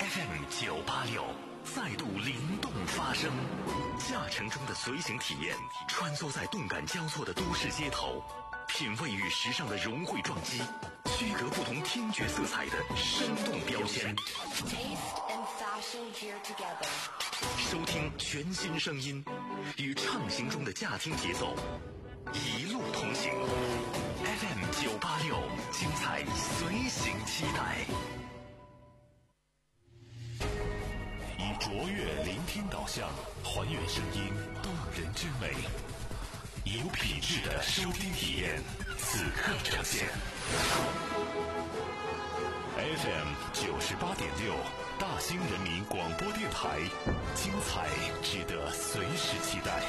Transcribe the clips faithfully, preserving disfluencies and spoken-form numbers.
F M 九八六再度灵动发声，驾乘中的随行体验，穿梭在动感交错的都市街头，品味与时尚的融汇撞击，区隔不同听觉色彩的生动标签。收听全新声音，与畅行中的驾听节奏，一路同行。F M 九八六，精彩随行期待。以卓越聆听导向，还原声音动人之美，以有品质的收听体验，此刻呈现。F M 九十八点六，大兴人民广播电台，精彩值得随时期待。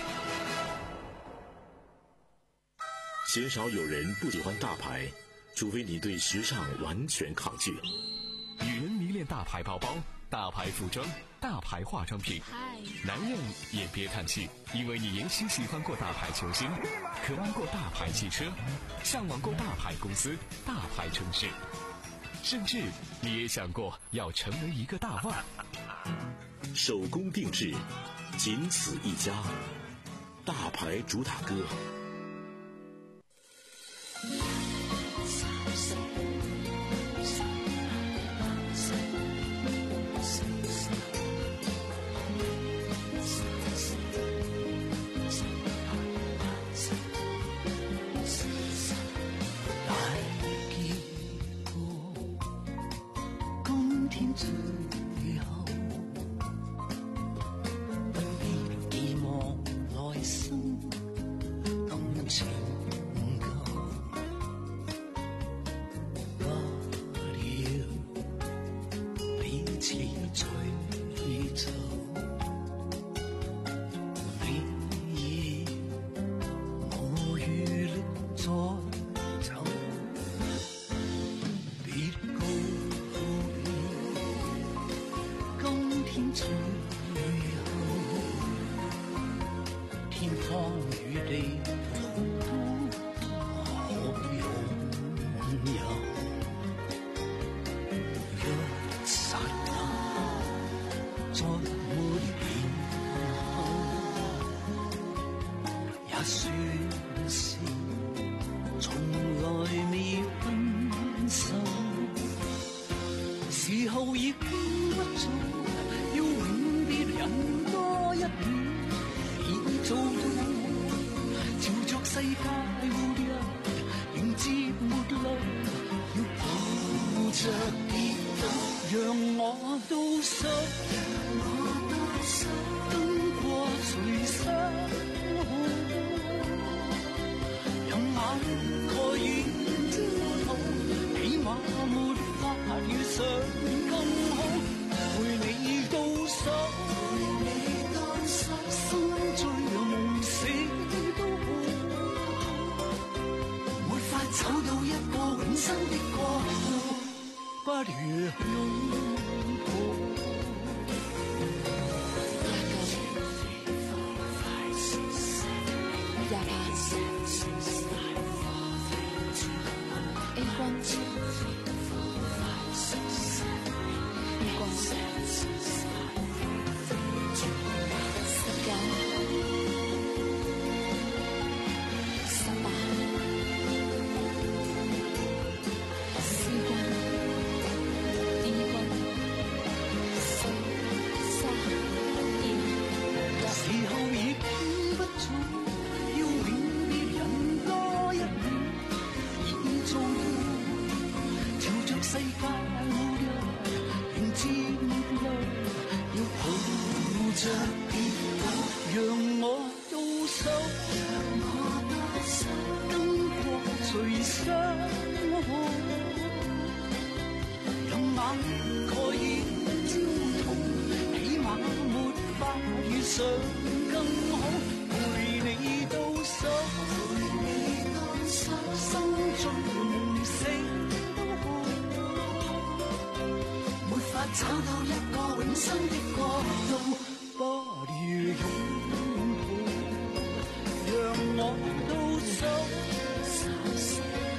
鲜少有人不喜欢大牌，除非你对时尚完全抗拒。 女人迷恋大牌包包、大牌服装、大牌化妆品，男人也别叹气，因为你也许喜欢过大牌球星，渴望过大牌汽车，向往过大牌公司、大牌城市，甚至你也想过要成为一个大腕。 手工定制，仅此一家，大牌主打歌。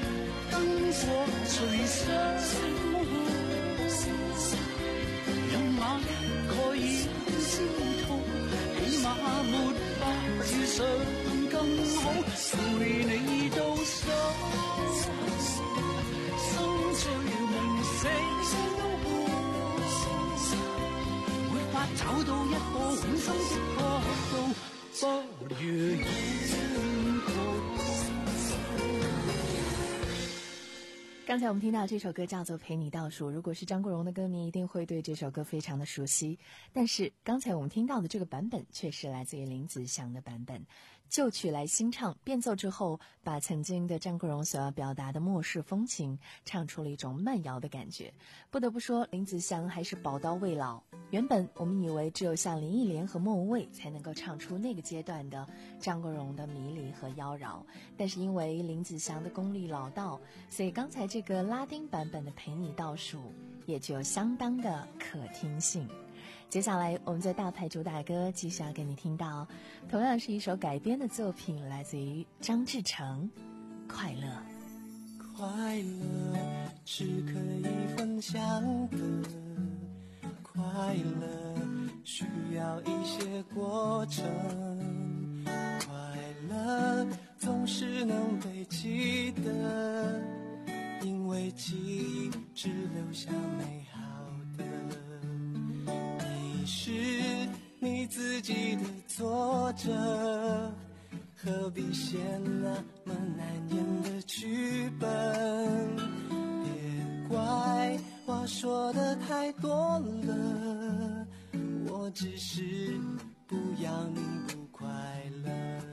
灯火隨相讓找到一個永生的角度，不如擁抱。 刚才我们听到这首歌叫做《陪你倒数》，如果是张国荣的歌迷一定会对这首歌非常的熟悉，但是刚才我们听到的这个版本却是来自于林子祥的版本，旧曲来新唱，变奏之后把曾经的张国荣所要表达的末世风情唱出了一种慢摇的感觉。不得不说林子祥还是宝刀未老，原本我们以为只有像林忆莲和莫文蔚才能够唱出那个阶段的张国荣的迷离和妖娆，但是因为林子祥的功力老道，所以刚才这个拉丁版本的陪你倒数也具有相当的可听性。接下来我们在大牌主打歌继续要给你听到，同样是一首改编的作品，来自于张志成，快乐。 快乐是可以分享的，快乐需要一些过程，快乐总是能被记得，因为记忆只留下美好的。你是你自己的作者，何必写那么难演的剧本？别怪话说的太多了，我只是不要你不快乐。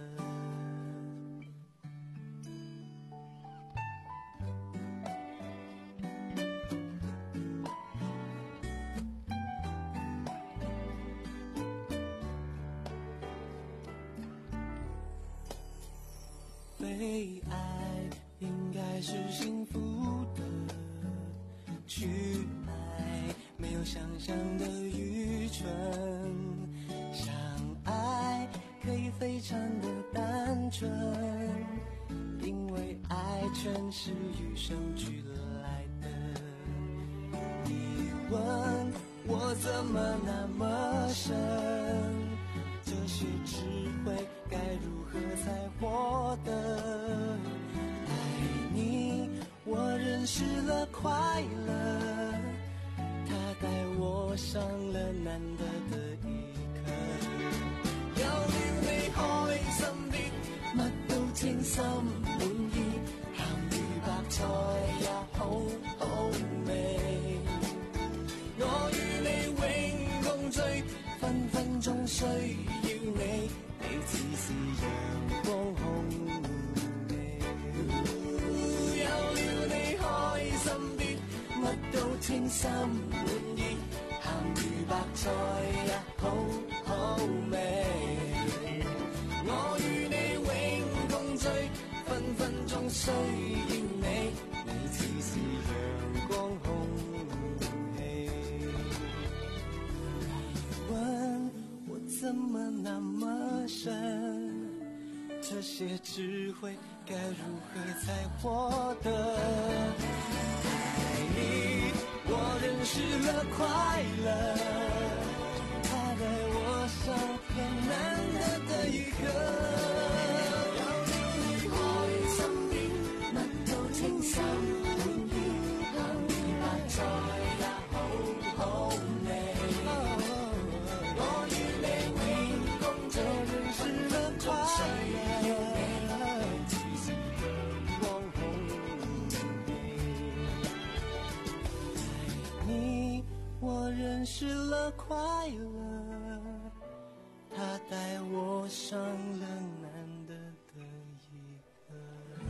被爱应该是幸福的，去爱没有想象的愚蠢，相爱可以非常的单纯，因为爱全是与生俱来的。你问我怎么那么深，这些智慧该如何才获得？爱你，我认识了快乐，它带我上了難得的一課。有了你開心啲，乜都稱心滿意，鹹魚白菜也好好味。我與你永共聚，分分鐘需要你，你似是陽光空氣。有了你開心啲，乜都稱心滿意，鹹魚白菜也好好味。我與你永共聚，分分鐘需要你，你似是陽光空氣。你問我怎麼那麼深，這些智慧該如何才獲得？愛你，我認識了快樂，它帶我上了難得的一課。有了你開心啲，乜都稱心滿意，鹹魚白菜也好好味。我與你永共聚，認識了快樂，似是陽光空氣。愛你，我認識了快樂，它帶我上了難得的一課。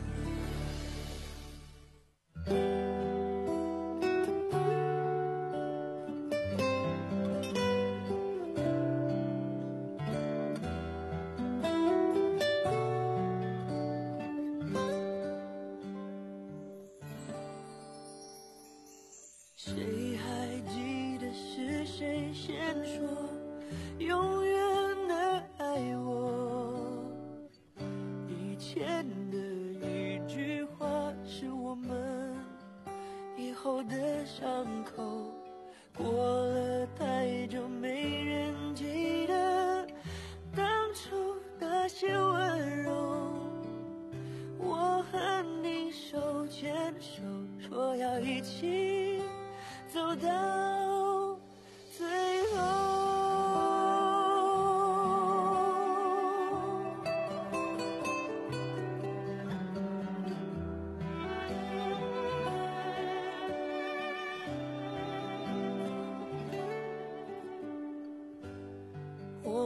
谁还记得是谁先說永遠的愛我？以前的一句話是我們以後的傷口，過了太久沒人記得當初那些溫柔。我和你手牽手，說要一起走到最後。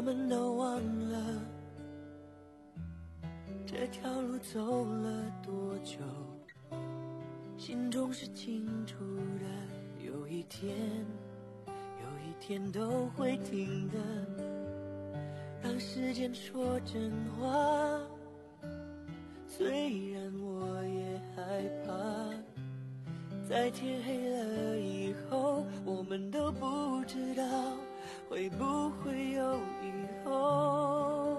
我们都忘了这条路走了多久，心中是清楚的，有一天有一天都会停的，让时间说真话，虽然我也害怕，在天黑了以后，我们都不知道会不会有以后。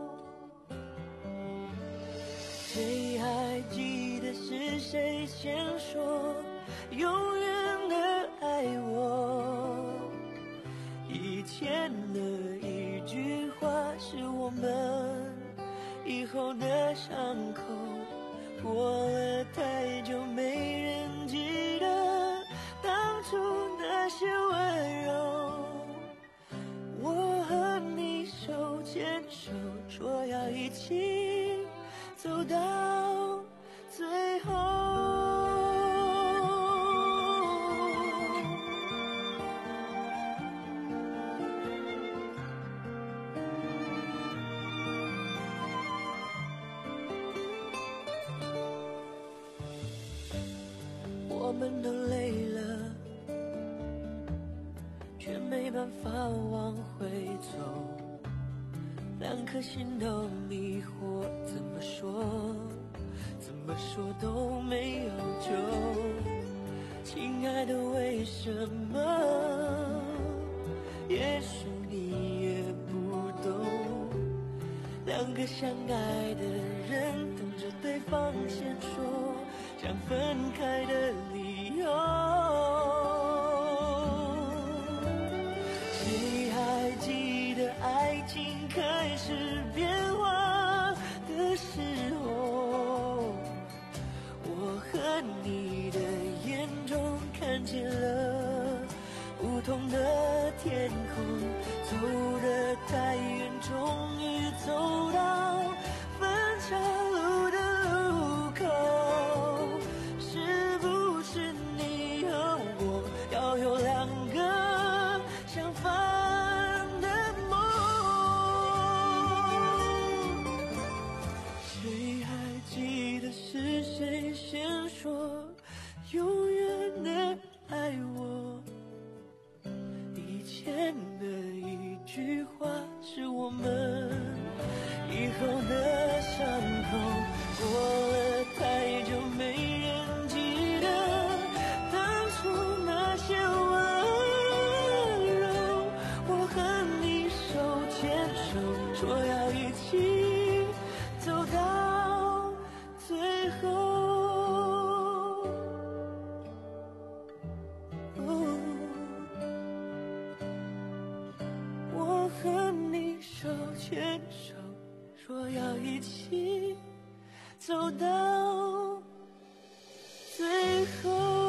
谁还记得是谁先说永远的爱我？以前的一句话是我们以后的伤口，过了太久没人记得当初那些温柔。我和你手牵手，说要一起走到最后。我们都累了，却没办法往回走，两颗心都迷惑，怎么说怎么说都没有救。亲爱的，为什么？也许你也不懂，两个相爱的人等着对方先说想分开的理由。谁还记得爱情开始变化的时候，我和你的眼中看见了不同的天空，走得太远，终于走到分岔路的路口。是不是你和我要有两个相反的梦？谁还记得是谁先说永远的爱我？以前的一句话是我们以后的伤口，过了太久没人记得当初那些温柔。我和你手牵手，说要一起走到最后。我和你手牵手，说要一起走到最后。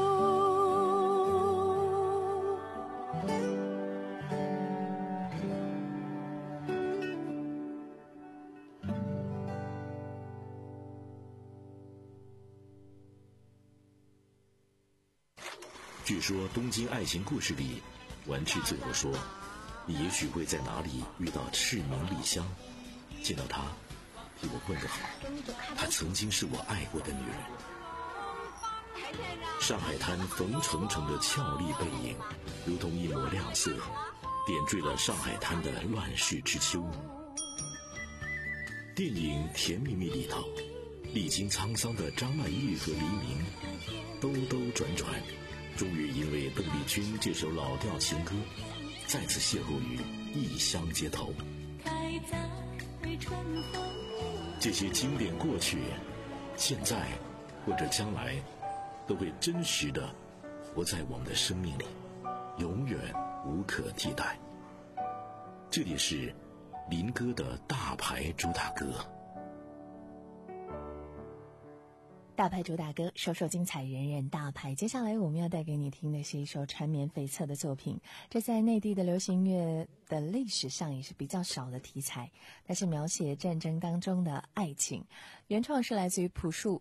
据说《东京爱情故事》里，丸治最后说，你也许会在哪里遇到赤名莉香，见到她替我问个好，她曾经是我爱过的女人。上海滩冯程程的俏丽背影如同一抹亮色，点缀了上海滩的乱世之秋。电影《甜蜜蜜》里头，历经沧桑的张曼玉和黎明兜兜转转，终于因为邓丽君这首老调情歌再次邂逅于异乡街头。这些经典过去，现在或者将来都会真实的活在我们的生命里，永远无可替代。这里是林哥的大牌主打歌。 大牌主打歌，首首精彩，人人大牌。接下来我们要带给你听的是一首缠绵悱恻的作品，这在内地的流行乐的历史上也是比较少的题材，它是描写战争当中的爱情。原创是来自于朴树朴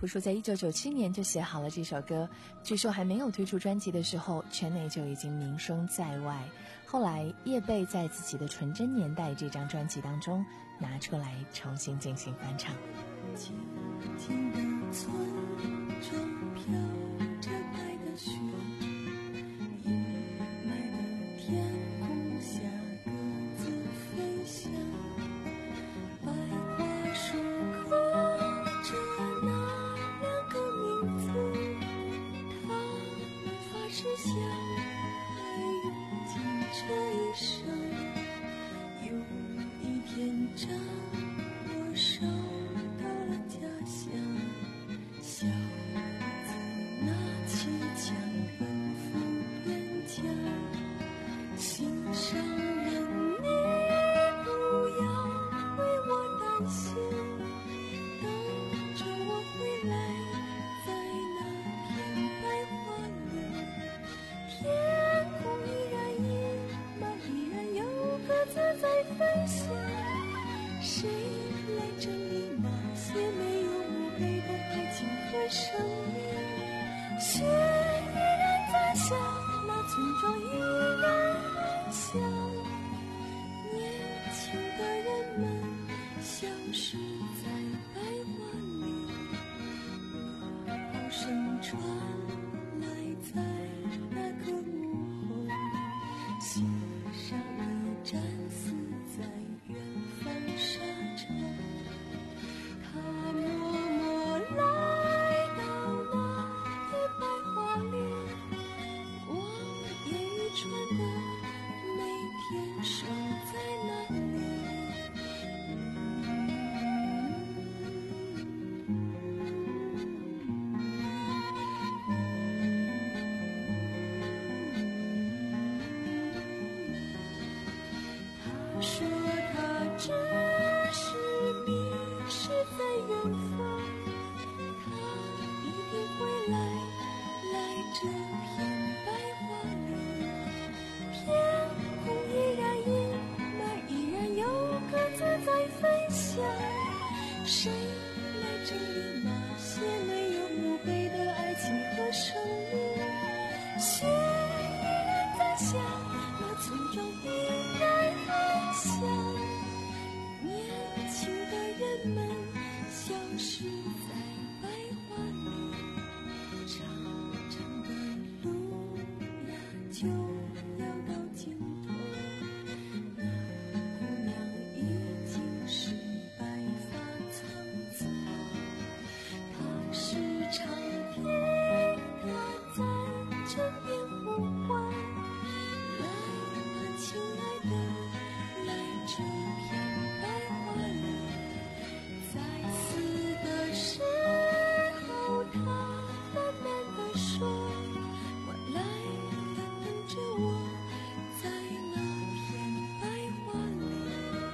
朴树在一九九七年就写好了这首歌，据说还没有推出专辑的时候，圈内就已经名声在外。后来叶蓓在自己的《纯真年代》这张专辑当中拿出来重新进行翻唱。 静静的村中飘着白的雪，阴霾的天空下各自飞翔，百花树刻着那两个名字，他们发誓相爱用尽这一生，有一天将我烧到了家乡，小子拿起枪应付边疆，心上人你不要为我担心，等着我回来，在那片白桦林，天空依然阴霾，依然有鸽子在飞翔，谁来整理那些没有墓碑的爱情和生命？雪依然在下，那村庄依然安详，年轻的人们消失在白桦林，噩耗声传来在那个午后，心上的战死在远方沙场，他默默来到那片白桦林，望眼欲穿的每天守在那里。他说他只是迷失在远方，他一定会来，来这片白桦林，天空依然阴霾，依然有鸽子在飞翔，谁来整理那些没有墓碑的爱情和生命？雪依然在下，那村庄依然安详，年轻的人们消失在白桦林，长长的路呀就要到尽头，那姑娘已经是白发苍苍，她是长天，她在枕边呼唤，来吧亲爱的，来这片白桦林，在死的时候他慢慢地说，我来了，等着我，在那片白桦林。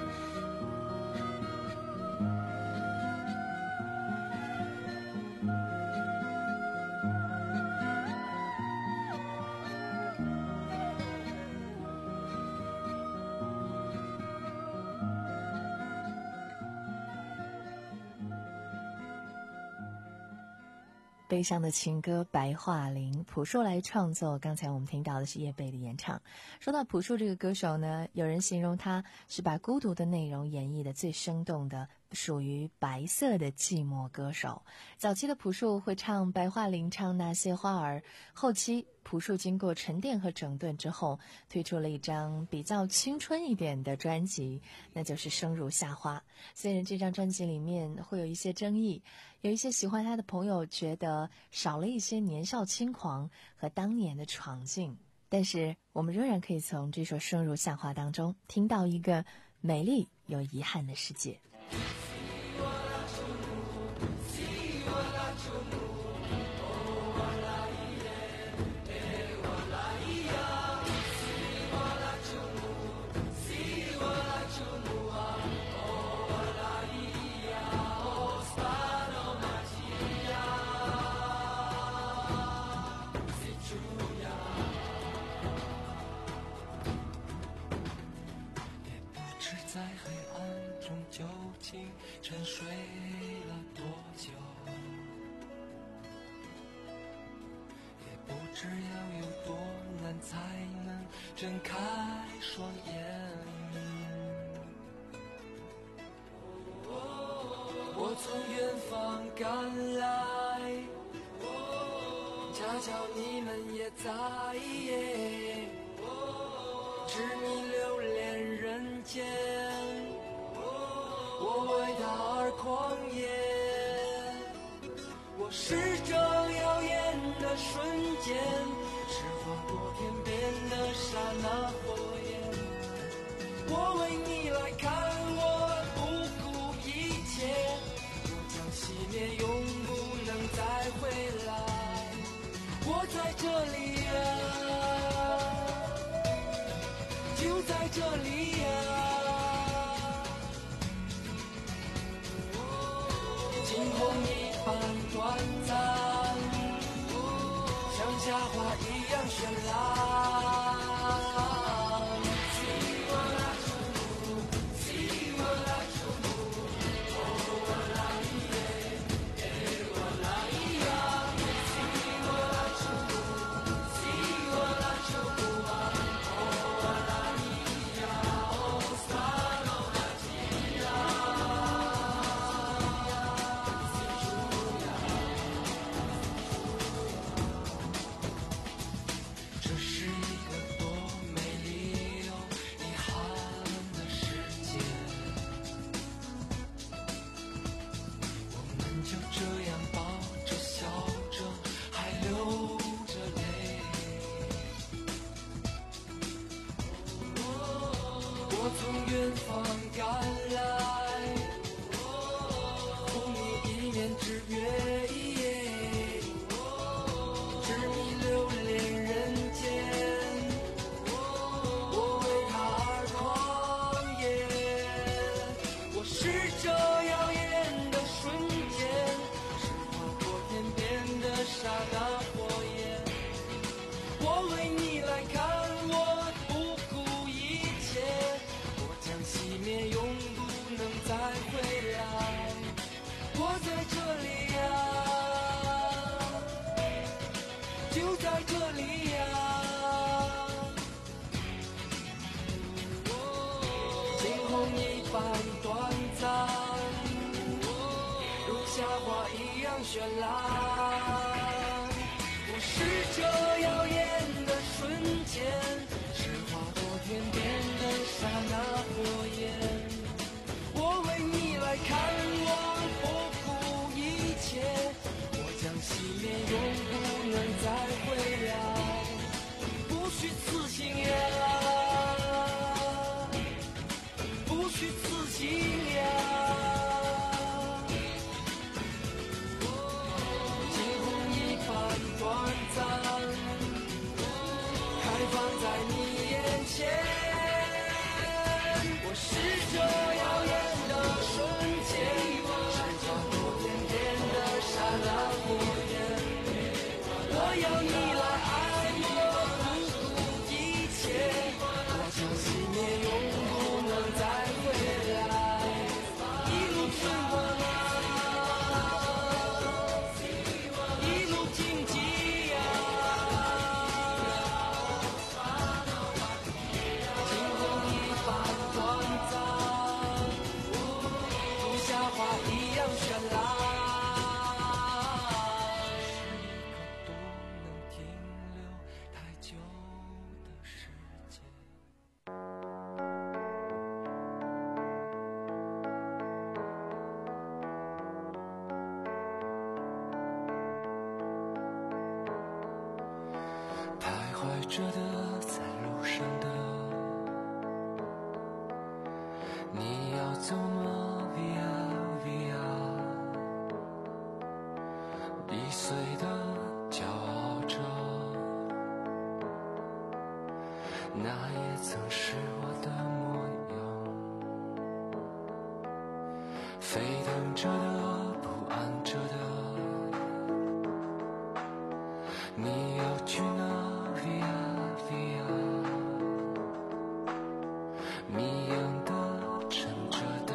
悲伤的情歌《白桦林》，朴树来创作。刚才我们听到的是叶蓓的演唱。说到朴树这个歌手呢，有人形容他是把孤独的内容演绎的最生动的，属于白色的寂寞歌手。早期的朴树会唱《白桦林》，唱那些花儿。后期朴树经过沉淀和整顿之后，推出了一张比较青春一点的专辑，那就是《生如夏花》。虽然这张专辑里面会有一些争议，有一些喜欢他的朋友觉得少了一些年少轻狂和当年的闯劲，但是我们仍然可以从这首《生如夏花》当中听到一个美丽又遗憾的世界。 在黑暗中究竟沉睡了多久？ 知要有多难才能睁开双眼。我从远方赶来，恰巧你们也在，知你留恋人间，我为他而狂野。我是这耀眼的瞬间，是划过天边的刹那火焰。我为你来看，我不顾一切，我将熄灭，永不能再回来。我在这里啊，就在这里啊。惊鸿一般短暂，像夏花一样绚烂。我从远方赶来，cùng你一面之缘，知你留恋人间，我为他而狂野。我是这耀眼的瞬间，是划过天边的刹那火焰。我为你来看，我不顾一切，熄灭，永不能再回来。我在这里啊，就在这里啊。惊鸿一般短暂，如夏花一样绚烂。我是这耀眼的瞬间，是划过天边的刹那火焰。我为你来看，我不顾一切，我将熄灭，永不能再回来。不虚此行呀，不虚此行呀。惊鸿一般短暂，开放在你眼前。我是这耀眼的瞬间，是划过天边的刹那火焰。我要你来爱我，不顾一切，我将熄灭，永不能再回来。一路春光啊，一路荆棘呀。惊鸿一般短暂，如夏花一样绚烂。是一个不能停留太久的时间。徘徊着的，在路上的，你要走吗 ？Via Via， 易碎的骄傲着，那也曾是我的模样。沸腾着的，不安着的，你要去哪 ？Via Via， 谜样的，沉着的，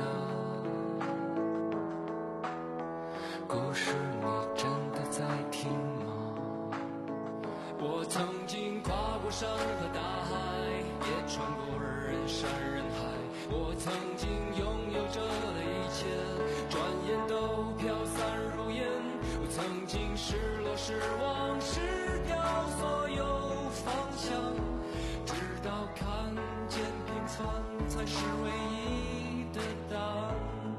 故事你真的在听吗？我穿过人山人海，我曾经拥有着的一切，转眼都飘散如烟。我曾经失落失望失掉所有方向，直到看见平凡才是唯一的答案。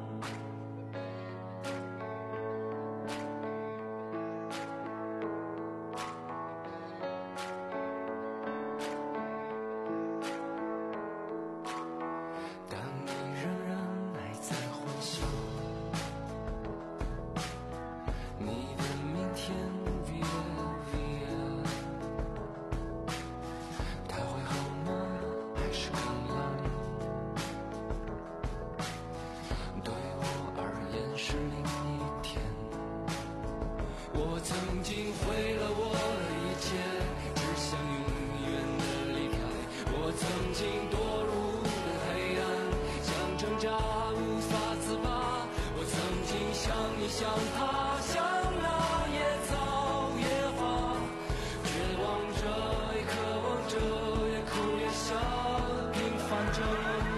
像他，像那野草野花，绝望着也渴望着，也哭也笑，平凡着。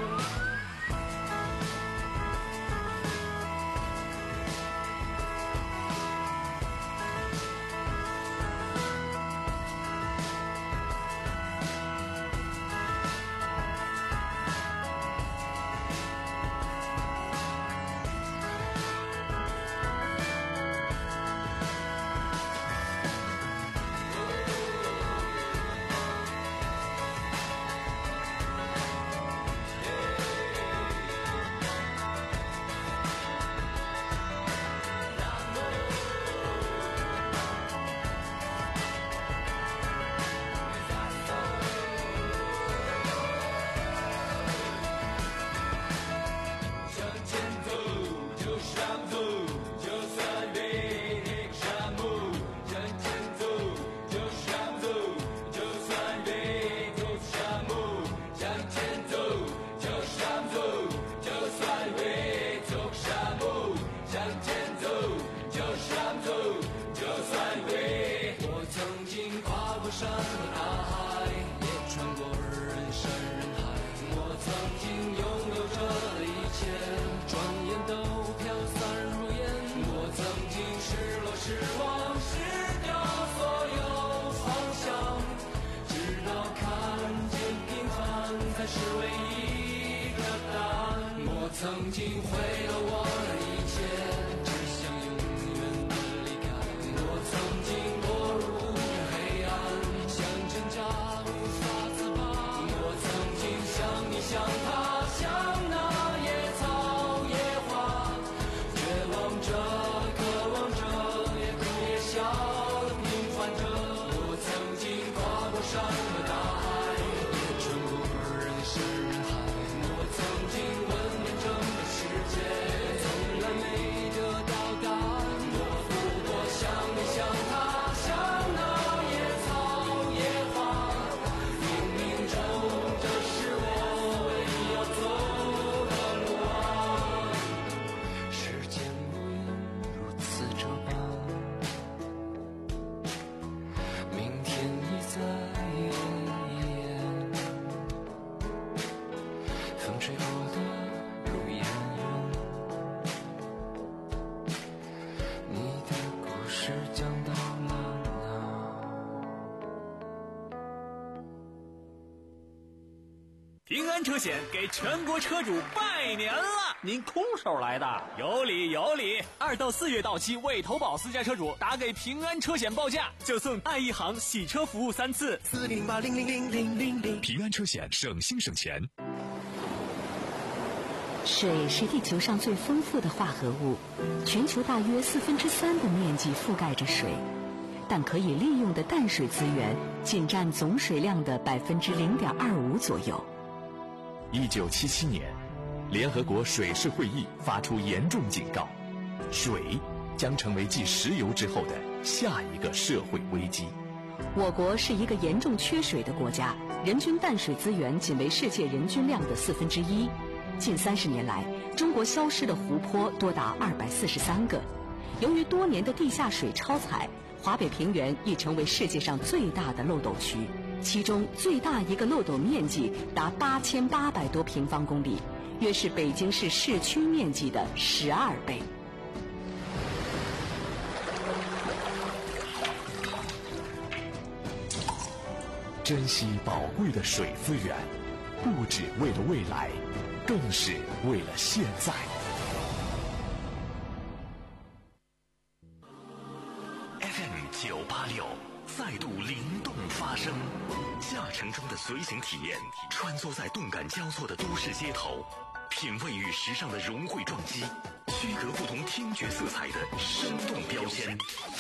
山和大海，也穿过人山人海。我曾经拥有着的一切，转眼都飘散如烟。我曾经失落失望失掉所有方向，直到看见平凡才是唯一的答案。我曾经毁了我的一切，只想永远的离开。我曾经堕入黑暗，像挣扎无法自拔。我曾经像你像他像那野草野花，绝望着渴望着也哭也笑的平凡着。我曾经跨过山和大海，也穿过人山人海。我曾经问遍整个世界，从来没得到答案。我不过像你像他像那野草野花，冥冥中这是我唯一要走的路啊。时间不愿如此这般，明天已在眼前，风吹过的路沿远，你的故事讲到了哪？ 平安车险给全国车主拜年了！ 您空手来的？ 有理有理！二到四月到期未投保私家车主，打给平安车险报价，就送爱一行洗车服务三次。 四零八零零零零零零，平安车险省心省钱。 水是地球上最丰富的化合物，全球大约四分之三的面积覆盖着水，但可以利用的淡水资源仅占总水量的百分之零点二五左右。 一九七七年，联合国水事会议发出严重警告，水将成为继石油之后的下一个社会危机。 我国是一个严重缺水的国家，人均淡水资源仅为世界人均量的四分之一。近三十年来，中国消失的湖泊多达二百四十三个。由于多年的地下水超采，华北平原已成为世界上最大的漏斗区。 其中最大一个漏斗面积达八千八百多平方公里，约是北京市市区面积的十二倍。 珍惜宝贵的水资源，不只为了未来，更是为了现在。 F M 九八六再度灵动发声，驾乘中的随行体验，穿梭在动感交错的都市街头，品味与时尚的融汇撞击，区隔不同听觉色彩的生动标签。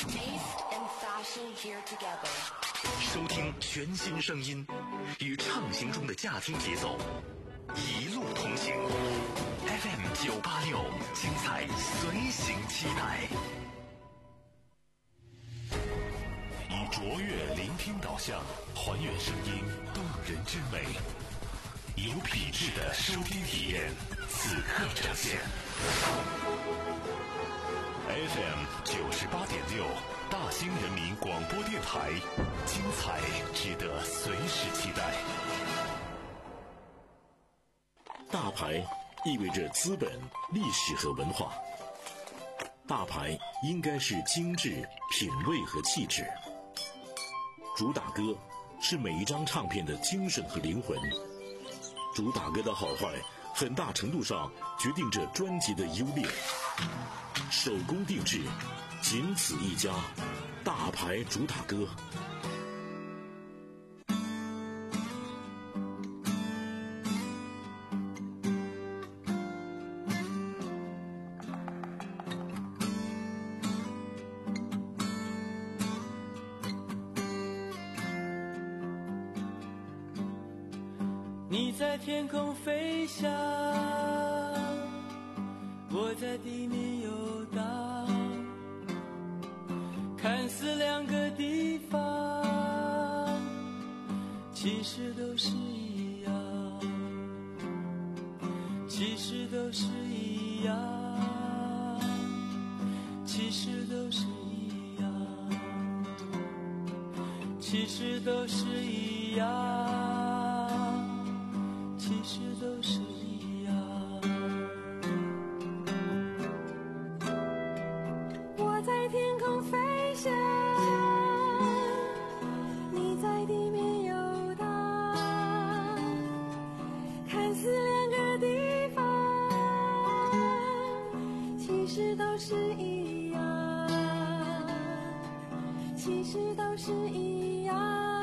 收听全新声音，与畅行中的驾听节奏，一路同行。F M 九八六，精彩随行期待。 以卓越聆听导向，还原声音动人之美，有品质的收听体验，此刻呈现。F M 九十八点六，大兴人民广播电台，精彩值得随时期待。 大牌意味着资本、历史和文化。大牌应该是精致、品味和气质。主打歌是每一张唱片的精神和灵魂。主打歌的好坏，很大程度上决定着专辑的优劣。手工定制，仅此一家，大牌主打歌。 你在天空飞翔，我在地面游荡，看似两个地方，其实都是一样，其实都是一样，其实都是一样，其实都是一样，其实都是一样。 我在天空飞翔，你在地面游荡，看似两个地方，其实都是一样，其实都是一样，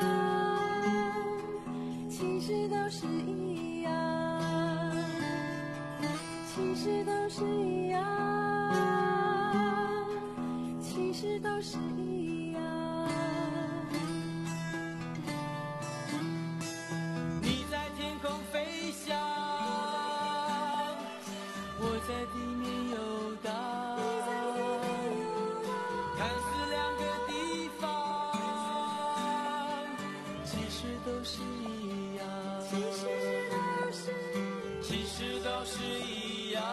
其实都是一样，其实都是一样，其实都是一样。 你在天空飞翔，我在地面游荡，看似两个地方，其实都是一样，其实都是，其实都是一样，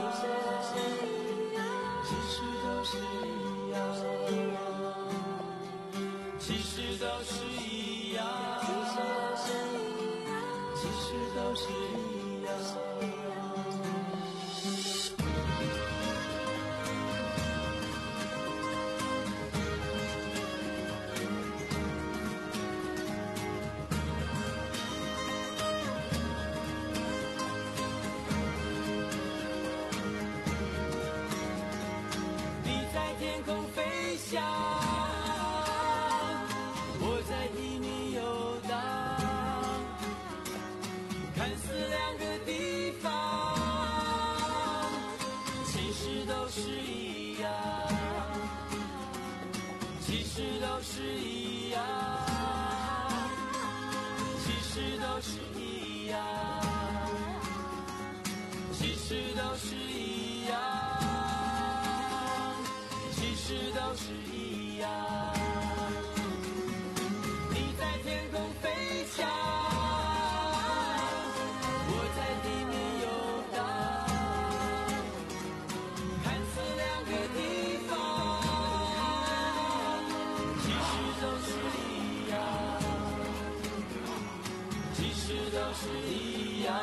其实都是一样，其实都是一样，其实都是一样。你在天空飞翔，我在地面游荡，看似两个地方，其实都是一样，其实都是一样，其实都是一样，其实都是一样，其实都是一样。你在天空飞翔，我在地面游荡，看似两个地方，其实都是一样， 都是一样，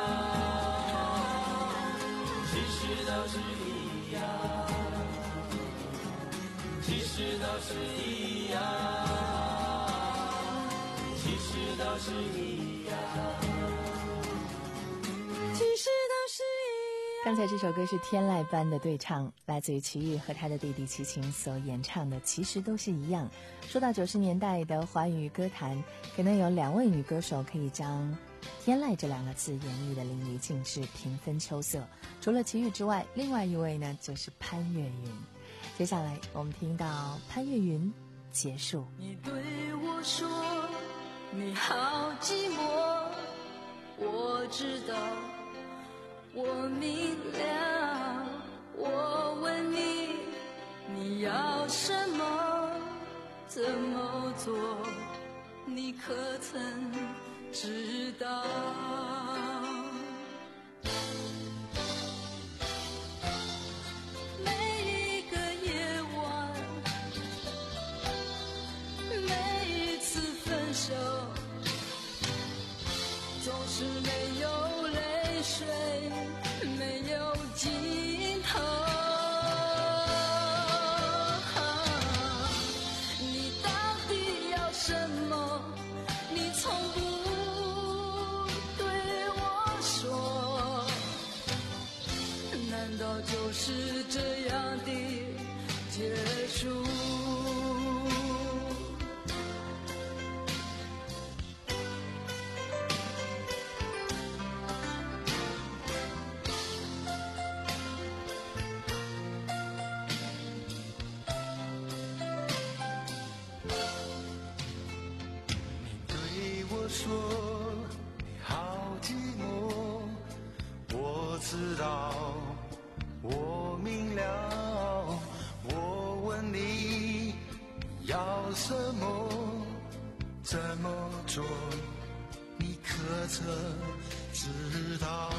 其实都是一样，其实都是一样，其实都是一样， 其实都是一样。 刚才这首歌是天籁般的对唱，来自于齐豫和他的弟弟齐秦所演唱的《其实都是一样》。说到九十年代的华语歌坛，可能有两位女歌手可以将天籁这两个字演绎的淋漓尽致，平分秋色。除了齐豫之外，另外一位呢就是潘越云。接下来我们听到潘越云结束。 你对我说你好寂寞，我知道，我明了，我问你，你要什么，怎么做，你可曾知道？每一个夜晚，每一次分手，总是没有泪水，没有尽头。你到底要什么？你从不对我说，难道就是这样的结束？ 说你好寂寞，我知道，我明了，我问你要什么，怎么做，你可曾知道？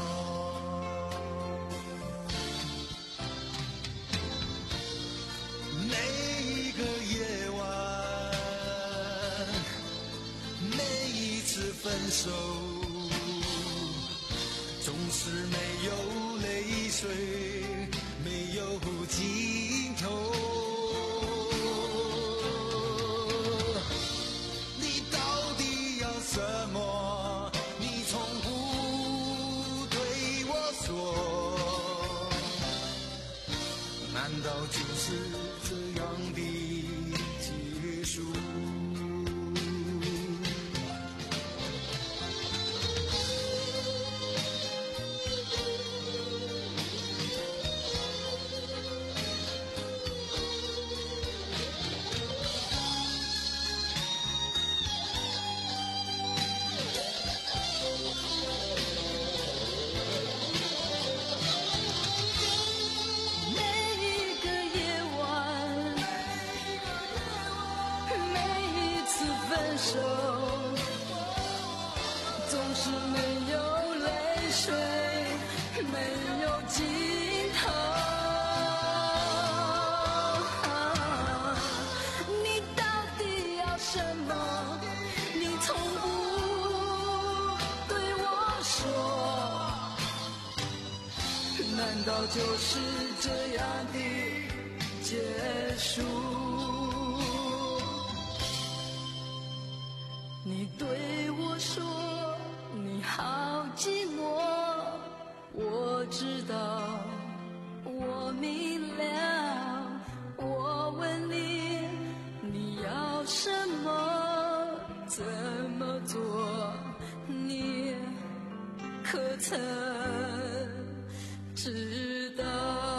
每一个夜晚，每一次分手，总是没有泪水，没有尽头。你到底要什么？你从不对我说，难道就是这样的结束？总是没有泪水，没有尽头。你到底要什么？你从不对我说，难道就是这样的结束？你对我说你好寂寞，我知道，我明了，我问你，你要什么，怎么做，你可曾知道？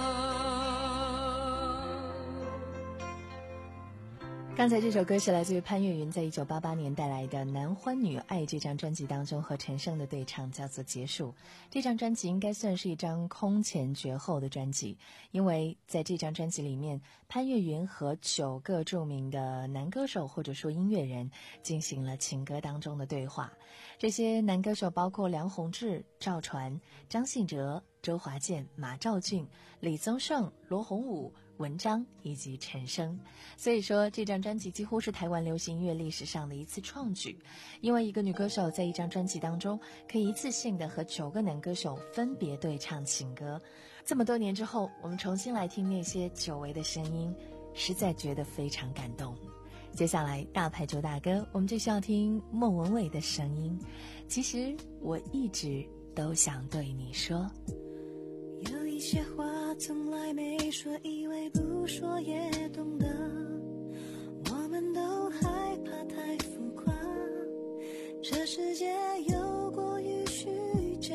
刚才这首歌是来自于潘越云在一九八八年带来的《男欢女爱》这张专辑当中和陈升的对唱，叫做《结束》。这张专辑应该算是一张空前绝后的专辑，因为在这张专辑里面，潘越云和九个著名的男歌手或者说音乐人进行了情歌当中的对话。这些男歌手包括梁鸿志、赵传、张信哲、周华健、马兆骏、李宗盛、罗红武、 文章以及陈升。所以说这张专辑几乎是台湾流行音乐历史上的一次创举，因为一个女歌手在一张专辑当中可以一次性的和九个男歌手分别对唱情歌。这么多年之后，我们重新来听那些久违的声音，实在觉得非常感动。接下来大牌九大歌，我们就需要听莫文蔚的声音。其实我一直都想对你说， 有一些话从来没说，以为不说也懂得，我们都害怕太浮夸，这世界有过于虚假，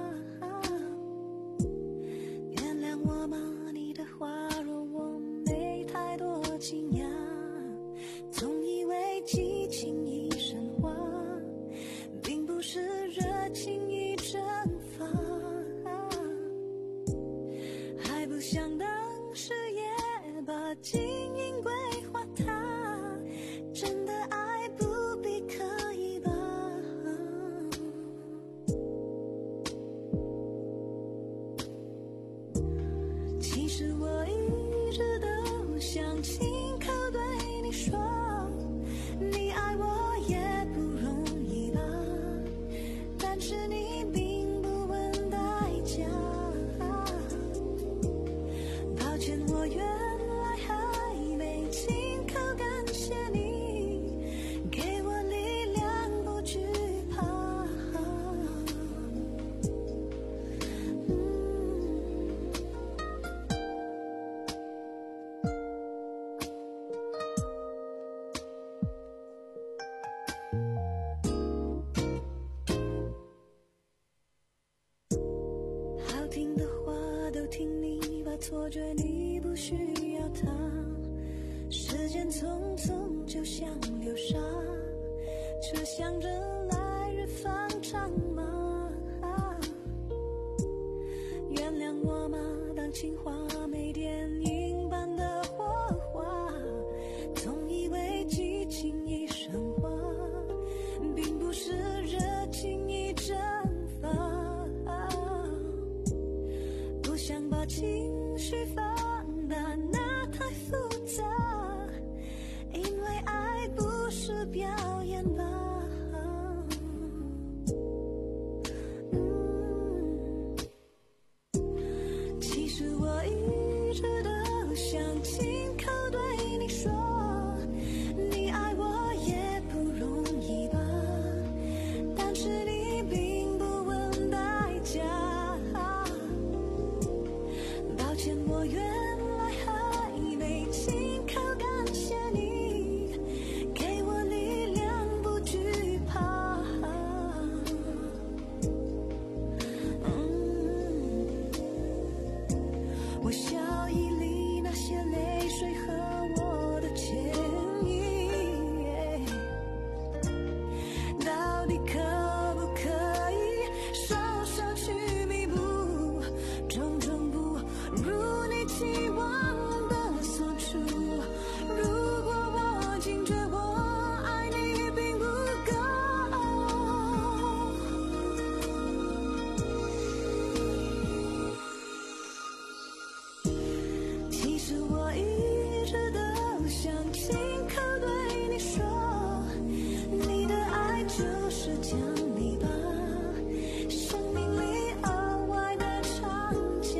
原谅我吗？你的话若我没太多惊讶，总以为激情已升华，并不是热情已蒸发，还不想当时也把经营规划它，真的爱不必可以吧。其实我一直都想亲口对你说，你爱我也不容易吧，但是你并不问代价，抱歉我原来还没亲口感谢你，给我力量不惧怕。好听的话都听你吧，错觉你不需要它，时间匆匆就像流沙，却想着来日方长吗？原谅我吗？当情话没电影般的火花，总以为激情已升华，并不是热情已蒸发，不想把情绪放大，那太复杂，因为爱不是表演吧。嗯，其实我一直都想亲口对你说，你爱我也不容易吧，但是你并不问代价，抱歉我原来还没亲口感谢你，给我力量不惧怕。嗯，我笑意里那些泪水和我的歉意，到底可不可以稍稍去弥补种种不如你期望的所处？如果我惊觉我爱你并不够，其实我一直都想亲口对你说，你的爱就是奖励吧，生命里额外的长假。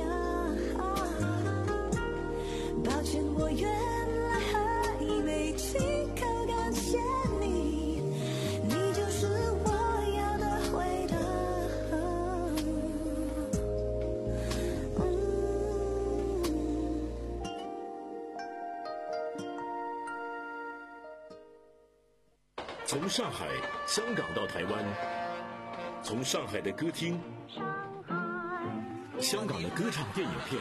抱歉我原来还没亲口感谢你，你就是我要的回答。嗯， 从上海、香港到台湾，从上海的歌厅、香港的歌唱电影片，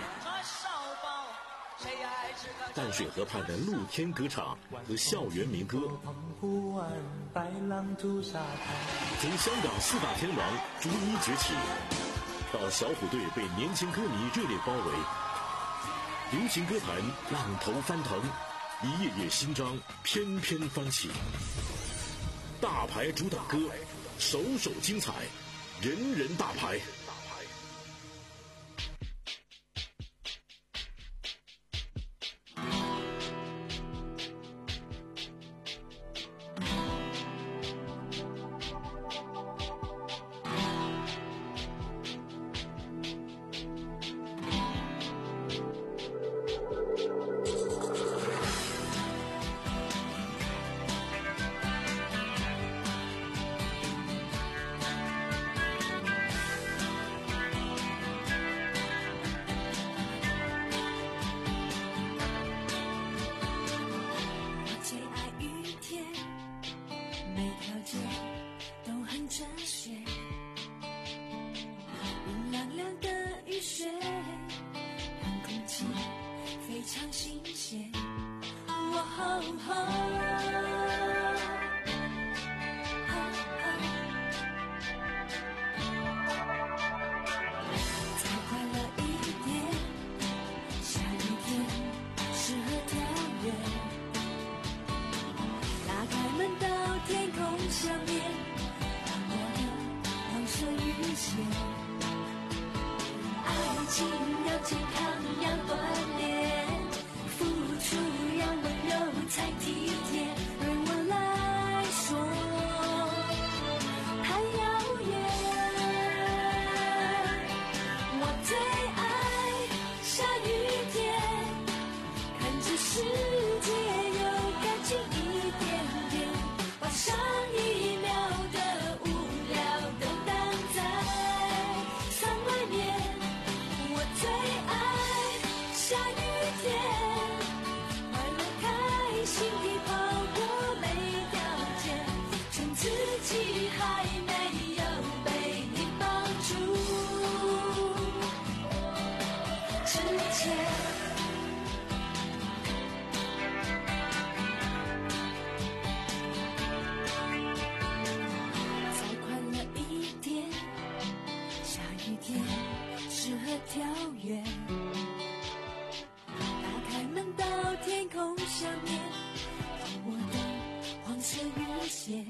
淡水河畔的露天歌场和校园民歌，从香港四大天王逐一崛起，到小虎队被年轻歌迷热烈包围，流行歌坛浪头翻腾，一页页新章翩翩翻起。大牌主打歌，首首精彩，人人大牌。 心后。下面，让我的黄色雨线。爱情要健康，要锻炼，付出要温柔才体贴。对我来说，太遥远。我最爱下雨天，看着世界又干净一点点，把上一秒的无聊都挡在伞外面。我最爱下雨天，快乐开心地跑过每条街，趁自己还没有被你绑住之前。跳跃，打开门到天空下面，有我的黄色雨线。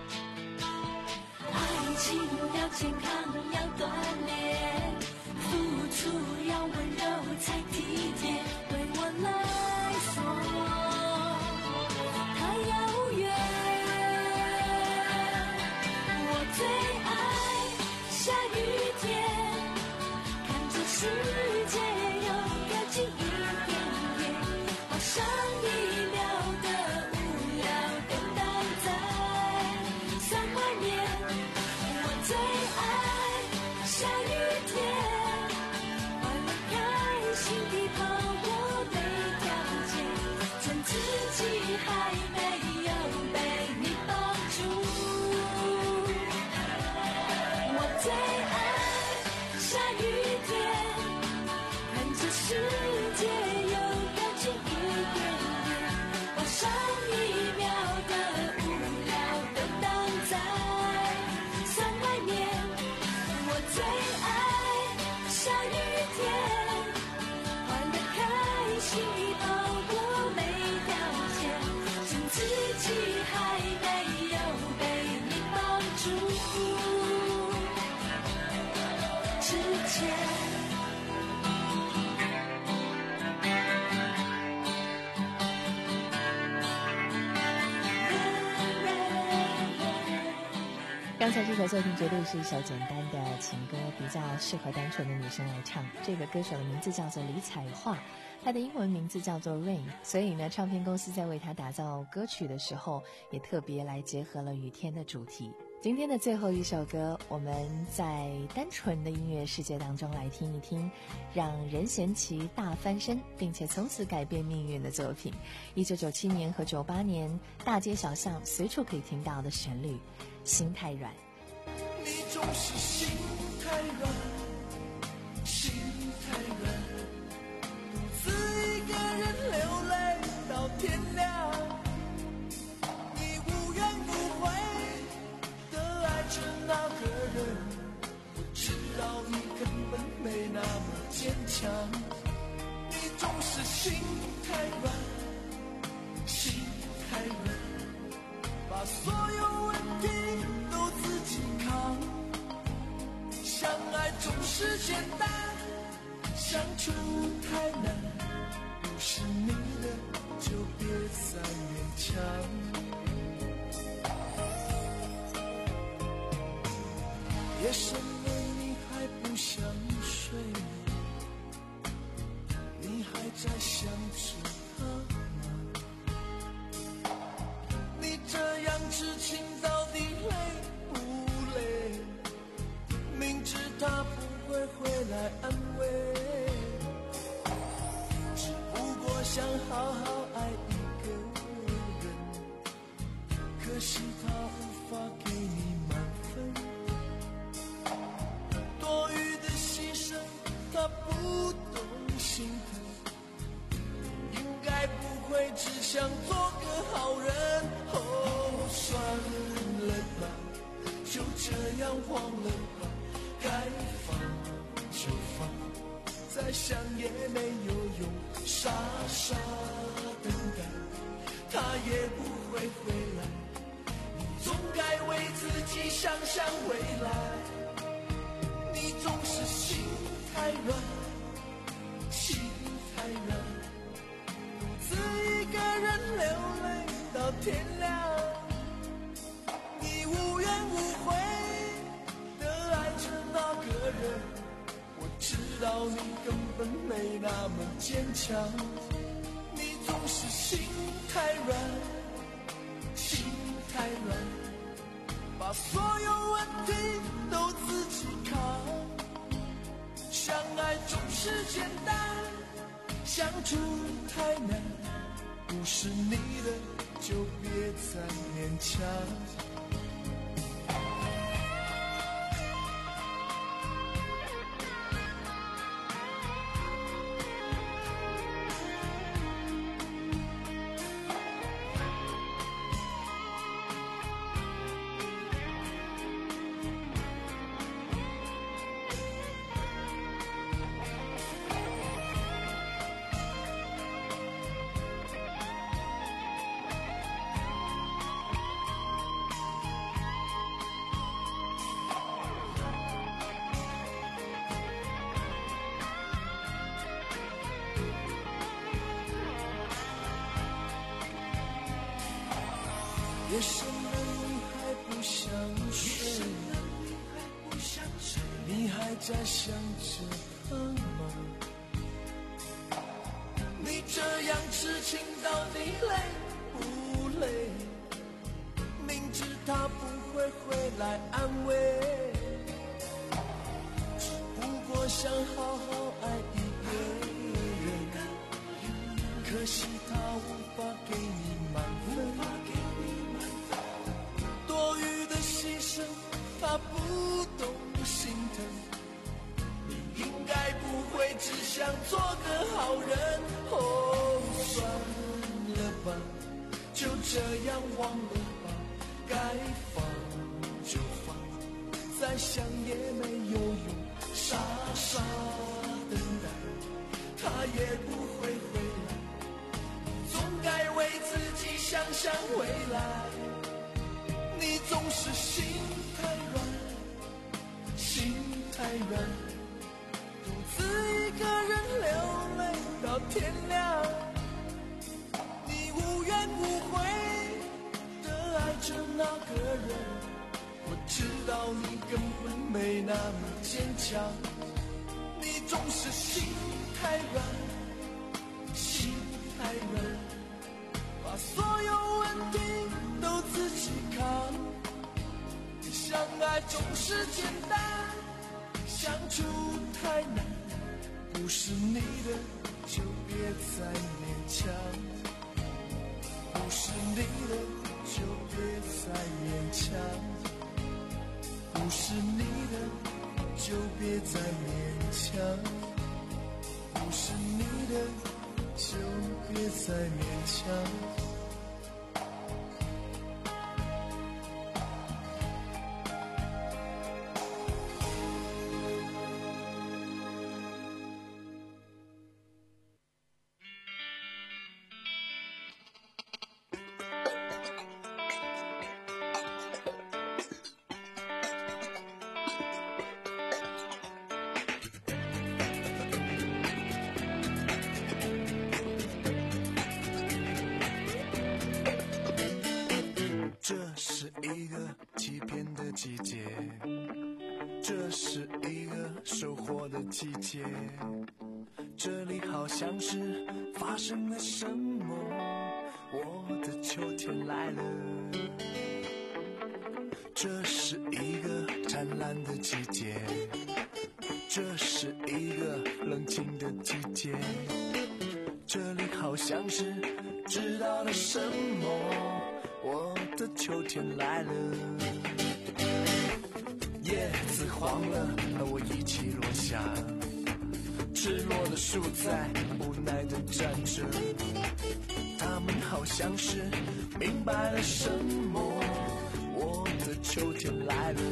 爱情要健康，要锻炼，付出要温柔才体贴。对我来说，太遥远。我最爱下雨天，世界又干净一点点，把上一秒的无聊都挡在伞外面。我最爱下雨天，快乐开心地跑过每条街，趁自己还没有被你绑住。我最爱下雨天，世界又干净一点点，把上一秒的无聊都挡在伞外面。我最爱下雨天，快乐开心地跑过每条街，趁自己还没有被你绑住之前。 刚才这首作品绝对是一首简单的情歌，比较适合单纯的女生来唱。这个歌手的名字叫做李彩桦，她的英文名字叫做 Rain， 所以呢，唱片公司在为她打造歌曲的时候，也特别来结合了雨天的主题。今天的最后一首歌，我们在单纯的音乐世界当中来听一听，让任贤齐大翻身，并且从此改变命运的作品。一九九七年和九八年，大街小巷随处可以听到的旋律，心太软。 你总是心太软，心太软，独自一个人流泪到天亮。你无怨无悔的爱着那个人，我知道你根本没那么坚强。你总是心太软，心太软，把所有问题都自己扛。相爱总是简单，相处太难，不是你的就别再勉强。夜深了你还不想睡，你还在想着他吗？你这样痴情到底累不累？明知他不会回来安慰，只不过想好好爱一个人，可惜他无法给你满分，多余的牺牲他不懂心疼，应该不会只想做个太软，心太软，独自一个人流泪到天亮。你无怨无悔的爱着那个人，我知道你根本没那么坚强。你总是心太软，心太软，把所有问题都自己扛。相爱总是简单，相处太难，不是你的就别再勉强。夜深了你还不想睡，你还在想着他吗？你这样痴情到底累不累？明知他不会回来安慰，只不过想好好爱一个人，可惜他无法给你满分，多余的牺牲他不懂心疼。你应该不会只想做个好人，哦，算了吧，就这样忘了吧，该放就放，再想也没有用，傻傻等待，他也不会回来，总该为自己想想未来。你总是心太软，心太软，独自一个人流泪到天亮。你无怨无悔的爱着那个人，我知道你根本没那么坚强。你总是心太软，心太软，把所有问题都自己扛。相爱总是简单，相处太难，不是你的就别再勉强，不是你的就别再勉强，不是你的就别再勉强，不是你的就别再勉强。这是一个欺骗的季节，这是一个收获的季节，这里好像是发生了什么，我的秋天来了。这是一个灿烂的季节，这是一个冷清的季节，这里好像是知道了什么，我的秋天来了。叶子黄了，和我一起落下，赤裸的树在无奈地站着，它们好像是明白了什么，我的秋天来了。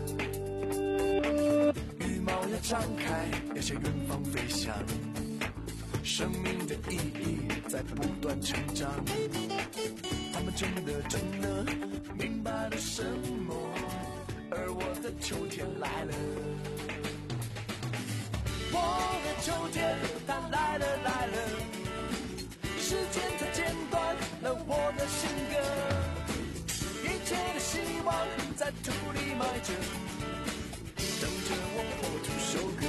羽毛要张开，要向远方飞翔，生命的意义在不断成长，他们真的真的明白了什么，而我的秋天来了。我土里埋着，等着我播出首歌。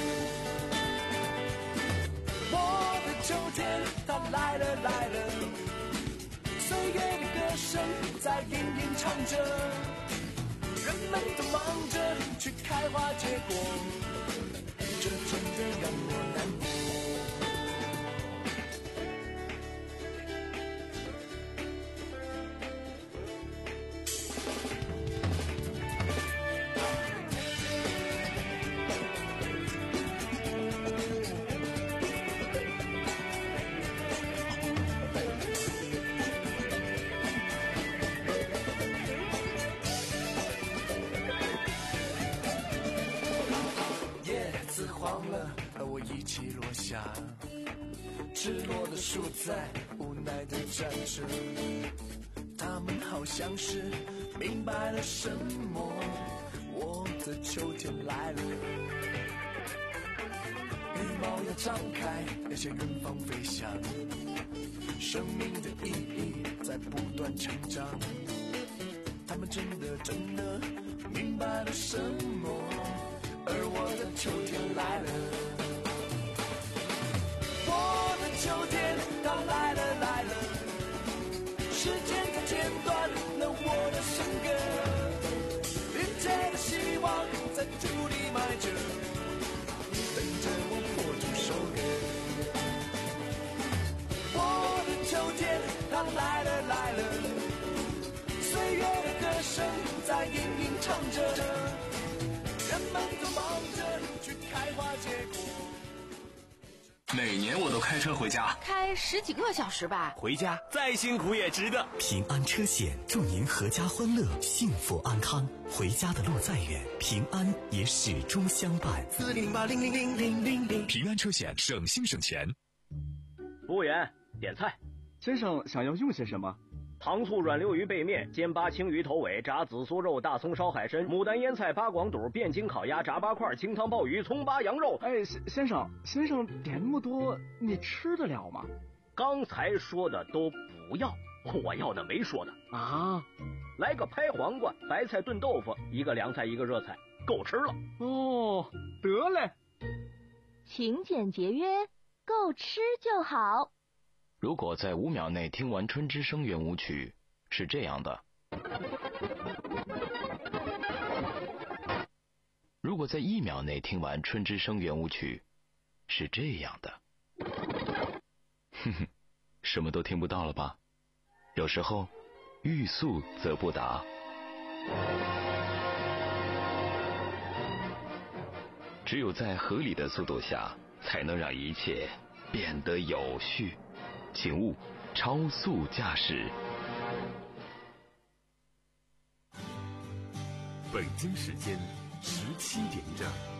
我的秋天它来了来了，岁月的歌声在隐隐唱着，人们都忙着去开花结果，这真的让我难过。一起落下，赤裸的树在无奈地站着，他们好像是明白了什么，我的秋天来了，羽毛要张开，要向远方飞翔，生命的意义在不断成长，他们真的真的明白了什么，而我的秋天来了，我的秋天它来了来了，时间它剪断了我的生根，连接的希望在土里埋着，等着我播出首歌。我的秋天它来了来了，岁月的歌声在隐隐唱着，人们都忙着去开花结果。 每年我都开车回家， 开十几个小时吧。 回家再辛苦也值得。 平安车险祝您阖家欢乐，幸福安康。回家的路再远，平安也始终相伴。 四零八零零零零零零， 平安车险，省心省钱。 服务员，点菜。 先生想要用些什么？ 糖醋软溜鱼背面、煎八青鱼头尾、炸紫苏肉、大葱烧海参、牡丹腌菜、八广肚、汴京烤鸭、炸八块、清汤鲍鱼、葱八羊肉。 哎，先生，先生点那么多，你吃得了吗？ 刚才说的都不要，我要的没说的啊。 来个拍黄瓜、白菜炖豆腐，一个凉菜一个热菜，够吃了。 哦，得嘞。 勤俭节约，够吃就好。 如果在五秒内听完春之声圆舞曲，是这样的；如果在一秒内听完春之声圆舞曲，是这样的。哼哼，什么都听不到了吧？有时候，欲速则不达。只有在合理的速度下，才能让一切变得有序。请勿超速驾驶。 北京时间十七点整。